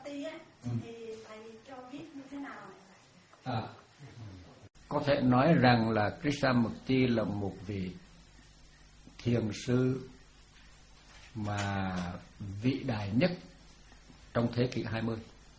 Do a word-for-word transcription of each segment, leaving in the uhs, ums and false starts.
Krishnamurti á, ừ. thì thầy cho biết như thế nào? À, có thể nói rằng là Krishnamurti là một vị thiền sư mà vĩ đại nhất trong thế kỷ hai mươi.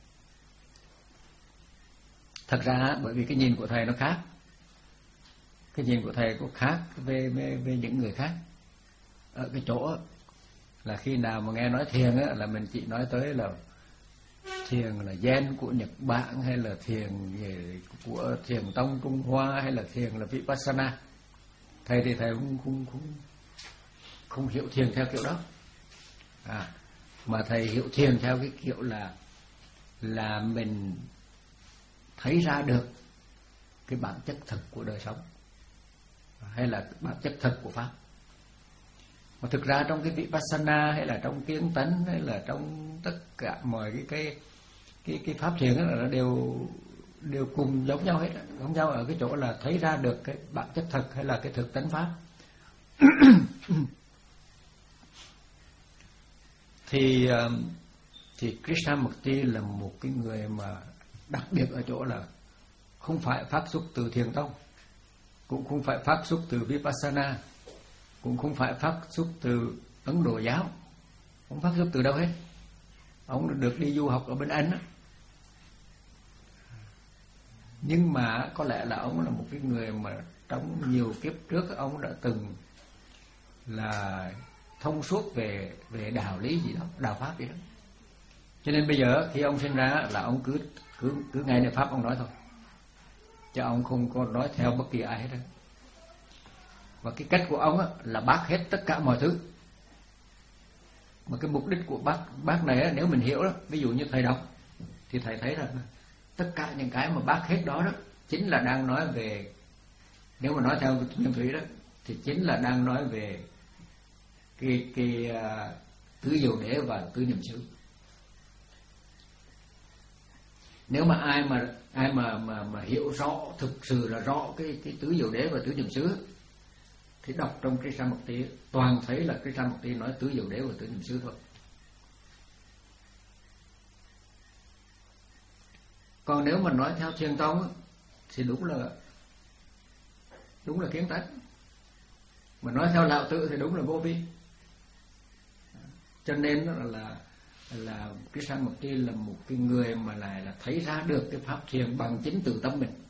Thật ra bởi vì cái nhìn của thầy nó khác, cái nhìn của thầy có khác về về, về những người khác ở cái chỗ là khi nào mà nghe nói thiền á, là mình chỉ nói tới là thiền là Zen của Nhật Bản, hay là thiền về của thiền tông Trung Hoa, hay là thiền là Vipassana. Thầy thì thầy cũng không không không hiểu thiền theo kiểu đó, à, mà thầy hiểu thiền theo cái kiểu là là mình thấy ra được cái bản chất thực của đời sống, hay là bản chất thực của pháp. Mà thực ra trong cái Vipassana, hay là trong kiến tánh, hay là trong tất cả mọi cái cái cái, cái pháp thiền đó là đều đều cùng giống nhau hết, giống nhau ở cái chỗ là thấy ra được cái bản chất thực, hay là cái thực tánh pháp. thì thì Krishnamurti là một cái người mà đặc biệt ở chỗ là không phải phát xuất từ thiền tông, cũng không phải phát xuất từ Vipassana, cũng không phải phát xuất từ Ấn Độ giáo, không phát xuất từ đâu hết. Ông được đi du học ở bên Anh đó. Nhưng mà có lẽ là ông là một cái người mà trong nhiều kiếp trước ông đã từng là thông suốt về về đạo lý gì đó, đạo pháp gì đó. Cho nên bây giờ khi ông sinh ra là ông cứ cứ cứ ngay nơi pháp ông nói thôi, chứ ông không có nói theo bất kỳ ai hết đó. Và cái cách của ông á, là bác hết tất cả mọi thứ. Mà cái mục đích của bác bác này á, nếu mình hiểu đó, ví dụ như thầy đọc thì thầy thấy rằng tất cả những cái mà bác hết đó đó chính là đang nói về, nếu mà nói theo nguyên thủy đó thì chính là đang nói về cái cái uh, tứ diệu đế và tứ niệm xứ. Nếu mà ai mà ai mà mà mà hiểu rõ, thực sự là rõ cái cái tứ diệu đế và tứ niệm xứ thì đọc trong Krishnamurti toàn thấy là Krishnamurti nói tứ diệu đế và tứ niệm xứ thôi. Còn nếu mà nói theo thiền tông thì đúng là đúng là kiến tánh, mà nói theo Lão Tử thì đúng là vô vi. Cho nên là là, là Krishnamurti là một cái người mà lại là thấy ra được cái pháp thiền bằng chính từ tâm mình.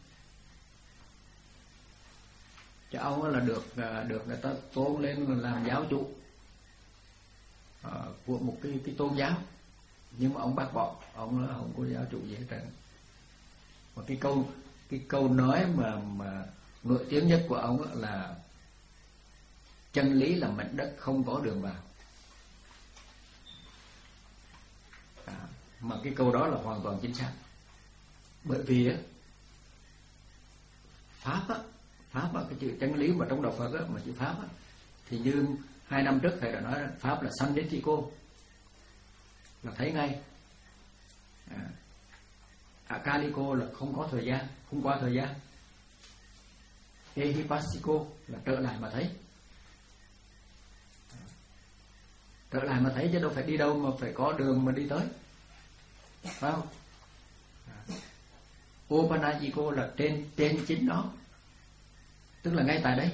Chứ ông là được được người ta tôn lên làm giáo chủ uh, của một cái cái tôn giáo, nhưng mà ông bác bỏ, ông là không có giáo chủ gì hết trơn. Và cái câu cái câu nói mà mà nổi tiếng nhất của ông là chân lý là mảnh đất không có đường vào. À, mà cái câu đó là hoàn toàn chính xác, bởi vì á, pháp á, pháp á, cái chữ chân lý mà trong đạo Phật á, mà chữ pháp á, thì như hai năm trước thầy đã nói pháp là sanditiko, là thấy ngay. À, akaliko là không có thời gian, không qua thời gian. Ehipassiko là trở lại mà thấy. Trở lại mà thấy chứ đâu phải đi đâu mà phải có đường mà đi tới, phải không? Opanajiko là trên trên chính đó, tức là ngay tại đấy.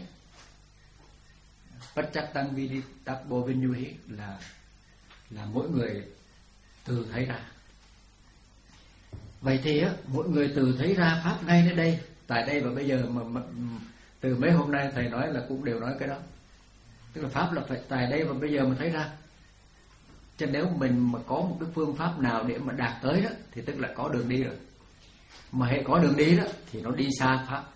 Pachattang Vidittabbo Vinyuhi là là mỗi người từ thấy ra. Vậy thì á, mỗi người từ thấy ra pháp ngay nơi đây, tại đây và bây giờ, mà, mà từ mấy hôm nay thầy nói là cũng đều nói cái đó, tức là pháp là phải tại đây và bây giờ mà thấy ra. Cho nếu mình mà có một cái phương pháp nào để mà đạt tới đó thì tức là có đường đi rồi. Mà hệ có đường đi đó thì nó đi xa pháp.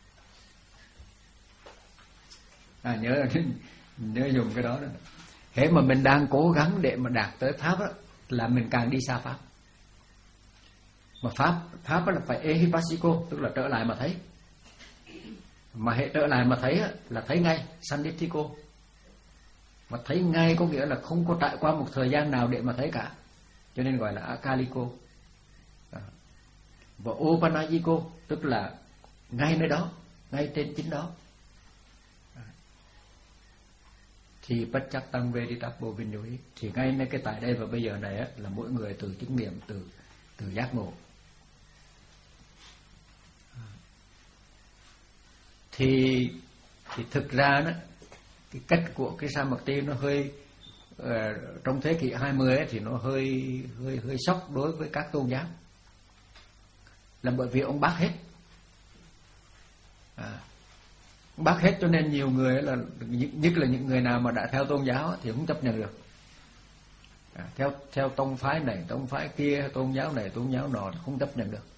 À, nhớ nhớ dùng cái đó đó. Hệ mà mình đang cố gắng để mà đạt tới pháp đó là mình càng đi xa pháp. Mà pháp pháp là phải ehipassiko, tức là trở lại mà thấy. Mà hệ trở lại mà thấy là thấy ngay, sanditiko. Mà thấy ngay có nghĩa là không có trải qua một thời gian nào để mà thấy cả, cho nên gọi là akaliko. Và opanajiko tức là ngay nơi đó, ngay trên chính đó. Thì pachattang vedittabbo vinyuhi, thì ngay nơi cái tại đây và bây giờ này á, là mỗi người từ chứng nghiệm, từ từ giác ngộ. Thì thì thực ra đó, cái cách của cái Krishnamurti nó hơi uh, trong thế kỷ hai mươi ấy, thì nó hơi hơi hơi sốc đối với các tôn giáo, là bởi vì ông bác hết. À, ông bác hết cho nên nhiều người là, nhất là những người nào mà đã theo tôn giáo thì không chấp nhận được. À, theo theo tông phái này, tông phái kia, tôn giáo này, tôn giáo nọ không chấp nhận được.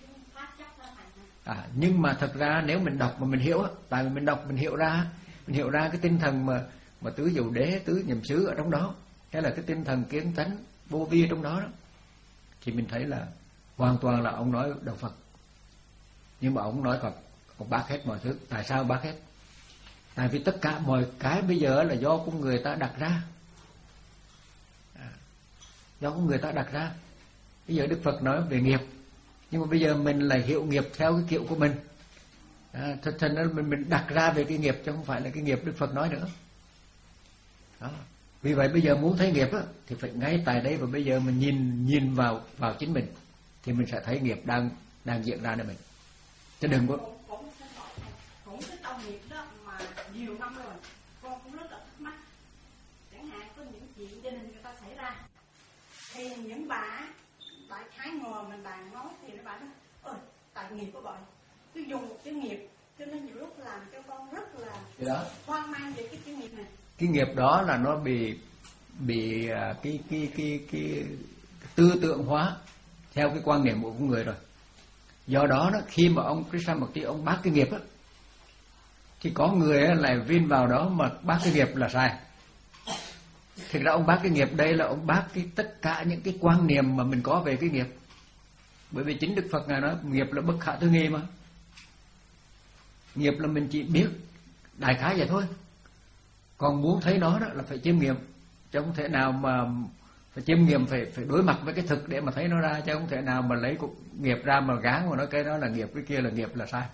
À, nhưng mà thật ra nếu mình đọc mà mình hiểu, tại vì mình đọc mình hiểu ra, mình hiểu ra cái tinh thần mà mà tứ diệu đế, tứ niệm xứ ở trong đó, hay là cái tinh thần kiến tánh vô vi trong đó, đó, thì mình thấy là hoàn toàn là ông nói đạo Phật. Nhưng mà ông nói Phật, ông bác hết mọi thứ. Tại sao bác hết? Tại vì tất cả mọi cái bây giờ là do con người ta đặt ra, à, do con người ta đặt ra. Bây giờ Đức Phật nói về nghiệp, nhưng mà bây giờ mình lại hiểu nghiệp theo cái kiểu của mình. À, thật thành mình mình đặt ra về cái nghiệp chứ không phải là cái nghiệp Đức Phật nói nữa. Đó. Vì vậy bây giờ muốn thấy nghiệp á, thì phải ngay tại đây và bây giờ mình nhìn nhìn vào vào chính mình thì mình sẽ thấy nghiệp đang đang diễn ra nơi mình. Chứ đừng có cũng cũng cái công nghiệp đó mà nhiều năm rồi, con cũng rất là thắc mắc. Chẳng hạn có những chuyện gia đình người ta xảy ra thì những bà đại khái ngồi mình bàn nói thì nó bảo đó, ơi tại nghiệp của bọn cứ dùng một cái nghiệp cho nên nhiều lúc làm cho con rất là hoang mang về cái chữ nghiệp này. Cái nghiệp đó là nó bị bị cái cái cái cái, cái tư tưởng hóa theo cái quan niệm của con người rồi. Do đó đó, khi mà ông Krishnamurti ông bác cái nghiệp á, thì có người lại vin vào đó mà bác cái nghiệp là sai. Thực ra ông bác cái nghiệp đây là ông bác cái tất cả những cái quan niệm mà mình có về cái nghiệp. Bởi vì chính Đức Phật ngài nói nghiệp là bất khả tư nghị mà. Nghiệp là mình chỉ biết đại khái vậy thôi. Còn muốn thấy nó đó là phải chiêm nghiệm, chứ không thể nào mà phải chiêm nghiệm, phải phải đối mặt với cái thực để mà thấy nó ra, chứ không thể nào mà lấy cuộc nghiệp ra mà gán mà nói cái đó là nghiệp, cái kia là nghiệp là sai.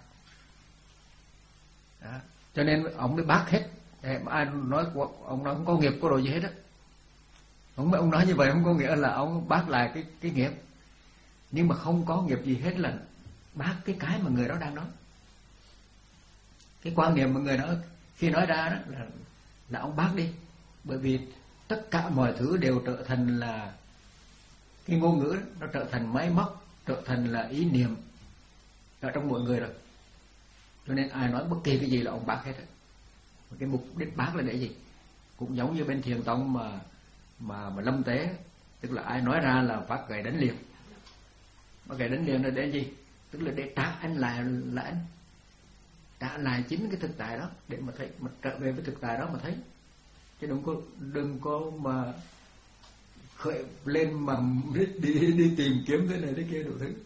Đó. Cho nên ông mới bác hết. Ai nói ông nói không có nghiệp có đồ gì hết á. Ông ông nói như vậy không có nghĩa là ông bác lại cái cái nghiệp, nhưng mà không có nghiệp gì hết là bác cái cái mà người đó đang nói. Cái quan niệm mà người đó khi nói ra đó là là ông bác đi, bởi vì tất cả mọi thứ đều trở thành là cái ngôn ngữ đó, nó trở thành máy móc, trở thành là ý niệm ở trong mọi người rồi. Cho nên ai nói bất kỳ cái gì là ông bác hết. Cái mục đích bác là để gì? Cũng giống như bên Thiền tông mà mà mà lâm tế, tức là ai nói ra là phát gậy đánh liền. Mà gậy đánh liền là để gì? Tức là để trả anh lại là anh, trả lại chính cái thực tại đó để mà thấy, mà trở về với thực tại đó mà thấy, chứ đừng có đừng có mà khởi lên mà đi đi, đi tìm kiếm thế này thế kia đủ thứ.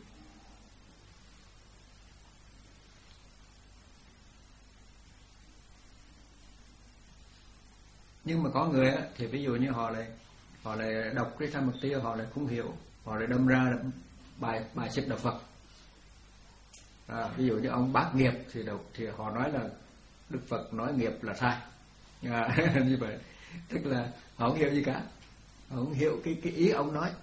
Nhưng mà có người á, thì ví dụ như họ lại họ lại đọc cái Krishnamurti họ lại không hiểu, họ lại đâm ra là bài bài xích đạo Phật. À, ví dụ như ông bác nghiệp thì đọc, thì họ nói là Đức Phật nói nghiệp là sai. À, như vậy tức là họ không hiểu gì cả, họ không hiểu cái cái ý ông nói.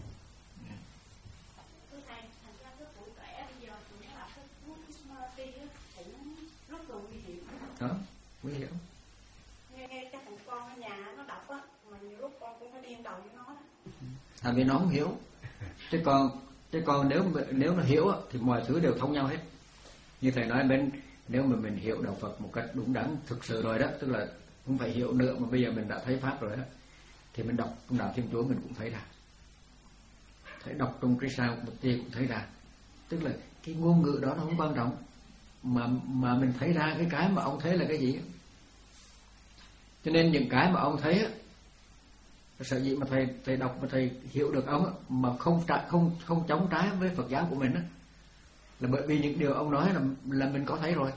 Đó, nguy hiểm. Nghe cái thằng con ở nhà nó đọc á, mà nhiều lúc con cũng phải điên đầu với nó đó. Tại vì nó không hiểu. Chứ còn chứ còn nếu nếu nó hiểu á, thì mọi thứ đều thông nhau hết. Như thầy nói bên, nếu mà mình hiểu đạo Phật một cách đúng đắn thực sự rồi đó, tức là không phải hiểu nữa mà bây giờ mình đã thấy pháp rồi đó, thì mình đọc trong đạo Thiên Chúa mình cũng thấy ra, thấy đọc trong Krishnamurti cũng thấy ra. Tức là cái ngôn ngữ đó nó không quan trọng, mà mà mình thấy ra cái cái mà ông thấy là cái gì. Cho nên những cái mà ông thấy á, sở dĩ mà thầy thầy đọc mà thầy hiểu được ông á, mà không trái, không không chống trái với Phật giáo của mình á, là bởi vì những điều ông nói là là mình có thấy rồi.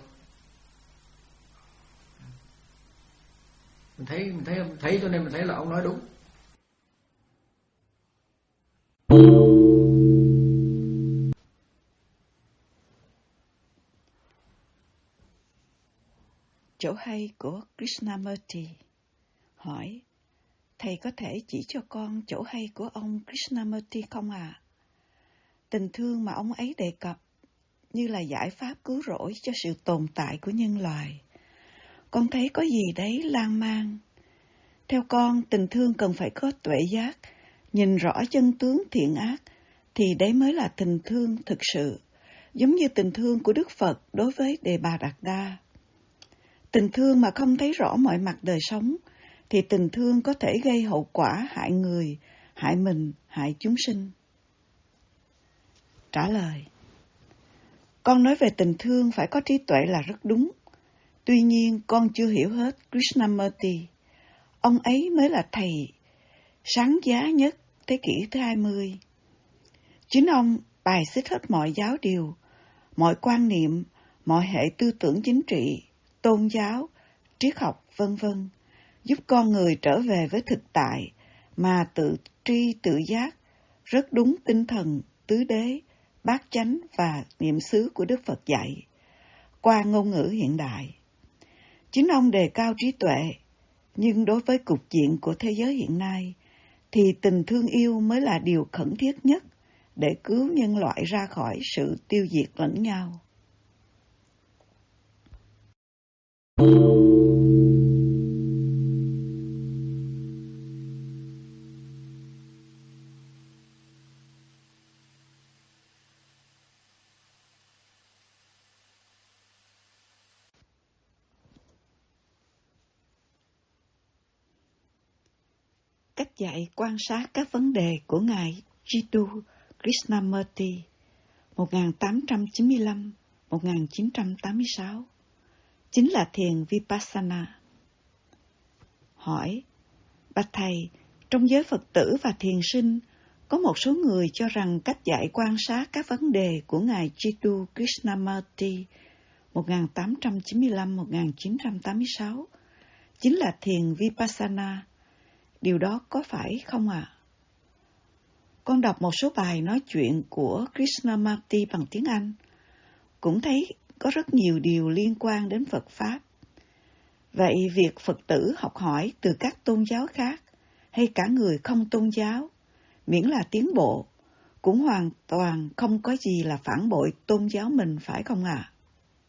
Mình thấy mình thấy mình thấy cho nên mình thấy là ông nói đúng. Chỗ hay của Krishnamurti. Hỏi: Thầy có thể chỉ cho con chỗ hay của ông Krishnamurti không ạ? À? tình thương mà ông ấy đề cập như là giải pháp cứu rỗi cho sự tồn tại của nhân loại. Con thấy có gì đấy lan man. Theo con, tình thương cần phải có tuệ giác, nhìn rõ chân tướng thiện ác, thì đấy mới là tình thương thực sự, giống như tình thương của Đức Phật đối với Đề Bà Đạt Đa. Tình thương mà không thấy rõ mọi mặt đời sống, thì tình thương có thể gây hậu quả hại người, hại mình, hại chúng sinh. Trả lời: con nói về tình thương phải có trí tuệ là rất đúng. Tuy nhiên, con chưa hiểu hết Krishnamurti. Ông ấy mới là thầy sáng giá nhất thế kỷ thứ hai mươi. Chính ông bài xích hết mọi giáo điều, mọi quan niệm, mọi hệ tư tưởng chính trị, tôn giáo, triết học, vân vân, giúp con người trở về với thực tại mà tự tri tự giác, rất đúng tinh thần tứ đế, bát chánh và niệm xứ của Đức Phật dạy, qua ngôn ngữ hiện đại. Chính ông đề cao trí tuệ, nhưng đối với cục diện của thế giới hiện nay, thì tình thương yêu mới là điều khẩn thiết nhất để cứu nhân loại ra khỏi sự tiêu diệt lẫn nhau. Cách dạy quan sát các vấn đề của Ngài Jiddu Krishnamurti một nghìn tám trăm chín mươi lăm đến một nghìn chín trăm tám mươi sáu chính là thiền Vipassana. Hỏi: bạch thầy, trong giới Phật tử và thiền sinh, có một số người cho rằng cách dạy quan sát các vấn đề của Ngài Jiddu Krishnamurti một nghìn tám trăm chín mươi lăm đến một nghìn chín trăm tám mươi sáu chính là thiền Vipassana. Điều đó có phải không ạ? À? Con đọc một số bài nói chuyện của Krishnamurti bằng tiếng Anh, cũng thấy có rất nhiều điều liên quan đến Phật Pháp. Vậy việc Phật tử học hỏi từ các tôn giáo khác, hay cả người không tôn giáo, miễn là tiến bộ, cũng hoàn toàn không có gì là phản bội tôn giáo mình, phải không ạ? À?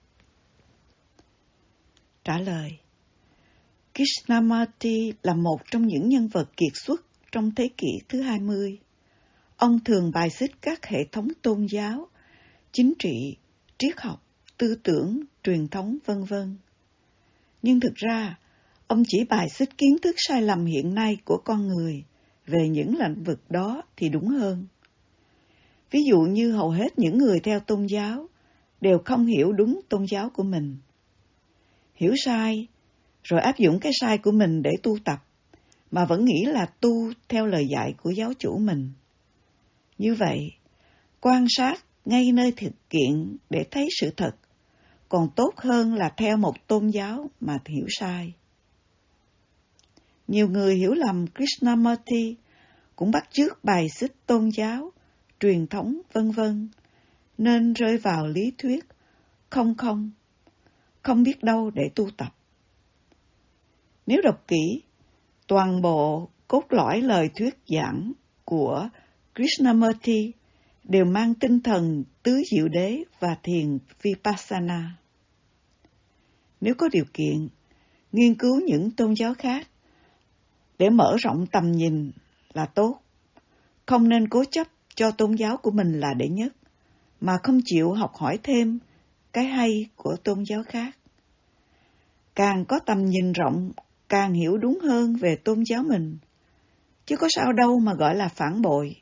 Trả lời: Krishnamurti là một trong những nhân vật kiệt xuất trong thế kỷ thứ hai mươi. Ông thường bài xích các hệ thống tôn giáo, chính trị, triết học, tư tưởng, truyền thống, vân vân. Nhưng thực ra, ông chỉ bài xích kiến thức sai lầm hiện nay của con người về những lĩnh vực đó thì đúng hơn. Ví dụ như hầu hết những người theo tôn giáo đều không hiểu đúng tôn giáo của mình. Hiểu sai, rồi áp dụng cái sai của mình để tu tập, mà vẫn nghĩ là tu theo lời dạy của giáo chủ mình. Như vậy, quan sát ngay nơi thực kiện để thấy sự thật, còn tốt hơn là theo một tôn giáo mà hiểu sai. Nhiều người hiểu lầm Krishnamurti cũng bắt chước bài xích tôn giáo, truyền thống, vân vân, nên rơi vào lý thuyết không không, không biết đâu để tu tập. Nếu đọc kỹ, toàn bộ cốt lõi lời thuyết giảng của Krishnamurti đều mang tinh thần tứ diệu đế và thiền Vipassana. Nếu có điều kiện, nghiên cứu những tôn giáo khác để mở rộng tầm nhìn là tốt. Không nên cố chấp cho tôn giáo của mình là đệ nhất, mà không chịu học hỏi thêm cái hay của tôn giáo khác. Càng có tầm nhìn rộng, càng hiểu đúng hơn về tôn giáo mình, chứ có sao đâu mà gọi là phản bội.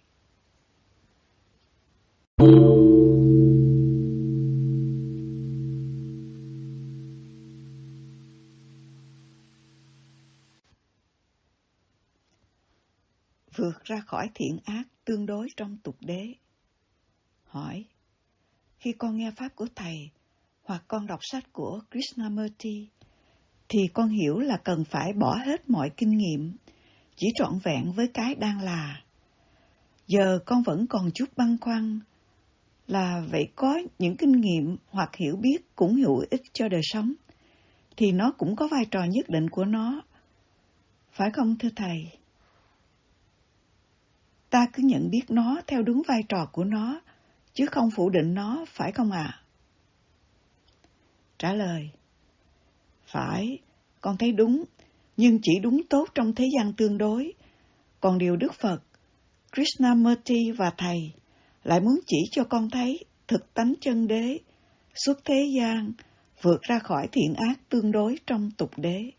Vượt ra khỏi thiện ác tương đối trong tục đế. Hỏi: khi con nghe pháp của thầy hoặc con đọc sách của Krishnamurti, thì con hiểu là cần phải bỏ hết mọi kinh nghiệm, chỉ trọn vẹn với cái đang là. Giờ con vẫn còn chút băn khoăn là vậy có những kinh nghiệm hoặc hiểu biết cũng hữu ích cho đời sống, thì nó cũng có vai trò nhất định của nó, phải không thưa thầy? Ta cứ nhận biết nó theo đúng vai trò của nó chứ không phủ định nó, phải không ạ? À? Trả lời: phải, con thấy đúng, nhưng chỉ đúng tốt trong thế gian tương đối. Còn điều Đức Phật, Krishnamurti và Thầy lại muốn chỉ cho con thấy thực tánh chân đế, xuất thế gian, vượt ra khỏi thiện ác tương đối trong tục đế.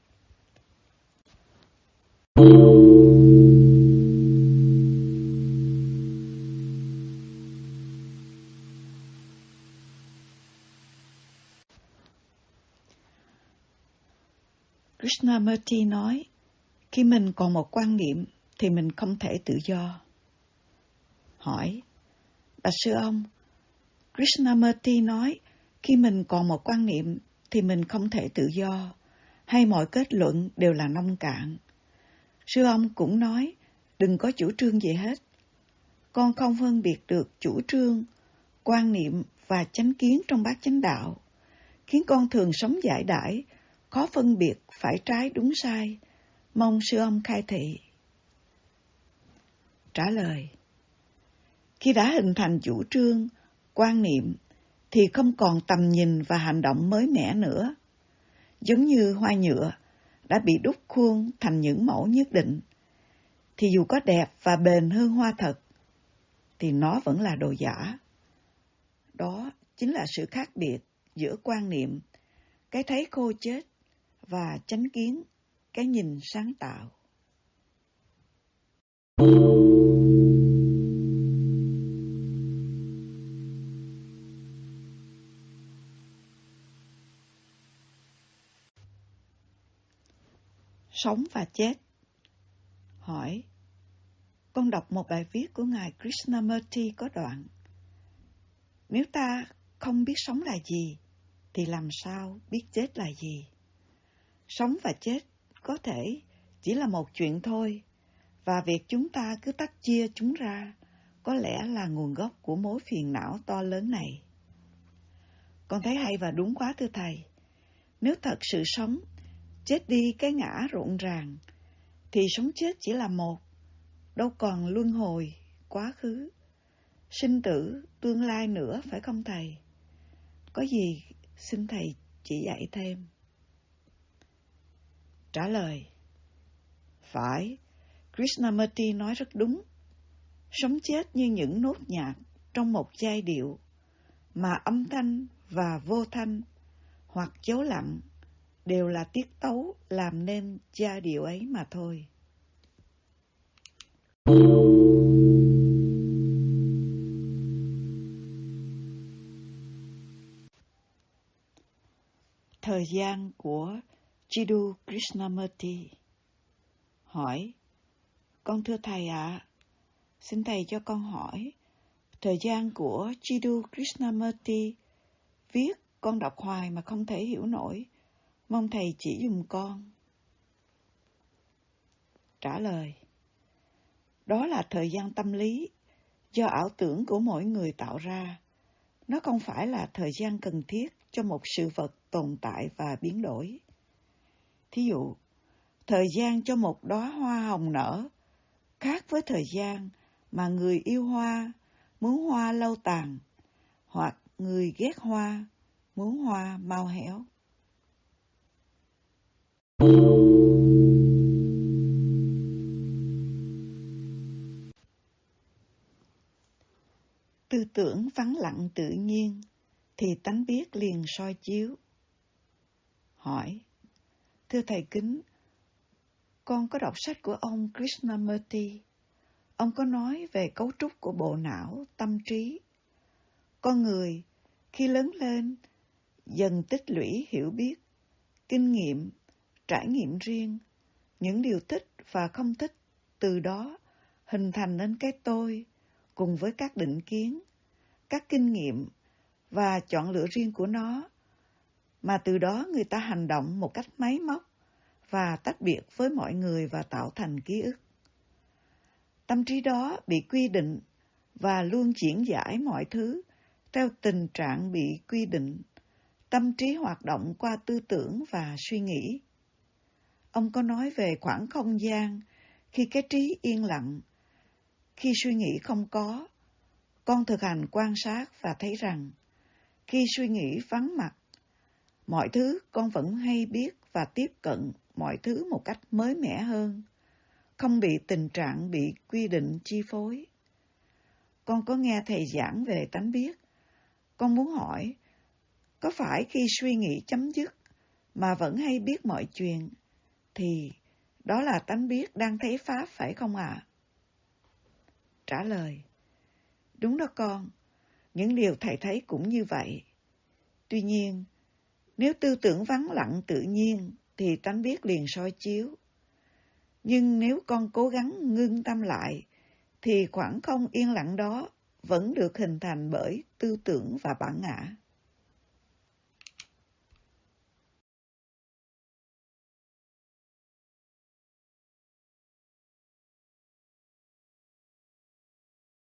Krishnamurti nói, khi mình còn một quan niệm thì mình không thể tự do. Hỏi: bạch sư ông, Krishnamurti nói khi mình còn một quan niệm thì mình không thể tự do, hay mọi kết luận đều là nông cạn? Sư ông cũng nói đừng có chủ trương gì hết. Con không phân biệt được chủ trương, quan niệm và chánh kiến trong bát chánh đạo, khiến con thường sống dãi đãi, khó phân biệt phải trái đúng sai. Mong sư ông khai thị. Trả lời: khi đã hình thành chủ trương, quan niệm thì không còn tầm nhìn và hành động mới mẻ nữa. Giống như hoa nhựa đã bị đúc khuôn thành những mẫu nhất định, thì dù có đẹp và bền hơn hoa thật, thì nó vẫn là đồ giả. Đó chính là sự khác biệt giữa quan niệm, cái thấy khô chết, và chánh kiến, cái nhìn sáng tạo. Sống và chết. Hỏi: con đọc một bài viết của Ngài Krishnamurti có đoạn: nếu ta không biết sống là gì, thì làm sao biết chết là gì? Sống và chết có thể chỉ là một chuyện thôi, và việc chúng ta cứ tách chia chúng ra có lẽ là nguồn gốc của mối phiền não to lớn này. Con thấy hay và đúng quá thưa Thầy. Nếu thật sự sống, chết đi cái ngã rộn ràng, thì sống chết chỉ là một, đâu còn luân hồi, quá khứ, sinh tử, tương lai nữa, phải không Thầy? Có gì xin Thầy chỉ dạy thêm. Trả lời: phải, Krishnamurti nói rất đúng. Sống chết như những nốt nhạc trong một giai điệu, mà âm thanh và vô thanh hoặc dấu lặng đều là tiết tấu làm nên giai điệu ấy mà thôi. Thời gian của Jiddu Krishnamurti. Hỏi: con thưa Thầy ạ, à, xin Thầy cho con hỏi, thời gian của Jiddu Krishnamurti viết con đọc hoài mà không thể hiểu nổi, mong Thầy chỉ dùm con. Trả lời: đó là thời gian tâm lý do ảo tưởng của mỗi người tạo ra. Nó không phải là thời gian cần thiết cho một sự vật tồn tại và biến đổi. Thí dụ, thời gian cho một đóa hoa hồng nở khác với thời gian mà người yêu hoa muốn hoa lâu tàn, hoặc người ghét hoa muốn hoa mau héo. Tư tưởng vắng lặng tự nhiên thì tánh biết liền soi chiếu. Hỏi: thưa Thầy kính, con có đọc sách của ông Krishnamurti. Ông có nói về cấu trúc của bộ não, tâm trí. Con người khi lớn lên dần tích lũy hiểu biết, kinh nghiệm, trải nghiệm riêng, những điều thích và không thích, từ đó hình thành nên cái tôi cùng với các định kiến, các kinh nghiệm và chọn lựa riêng của nó, mà từ đó người ta hành động một cách máy móc và tách biệt với mọi người và tạo thành ký ức. Tâm trí đó bị quy định và luôn diễn giải mọi thứ theo tình trạng bị quy định. Tâm trí hoạt động qua tư tưởng và suy nghĩ. Ông có nói về khoảng không gian khi cái trí yên lặng, khi suy nghĩ không có, con thực hành quan sát và thấy rằng, khi suy nghĩ vắng mặt, mọi thứ con vẫn hay biết và tiếp cận mọi thứ một cách mới mẻ hơn, không bị tình trạng bị quy định chi phối. Con có nghe thầy giảng về tánh biết. Con muốn hỏi, có phải khi suy nghĩ chấm dứt mà vẫn hay biết mọi chuyện, thì đó là tánh biết đang thấy Pháp phải không ạ? À? Trả lời, đúng đó con, những điều thầy thấy cũng như vậy. Tuy nhiên, nếu tư tưởng vắng lặng tự nhiên thì tánh biết liền soi chiếu. Nhưng nếu con cố gắng ngưng tâm lại, thì khoảng không yên lặng đó vẫn được hình thành bởi tư tưởng và bản ngã.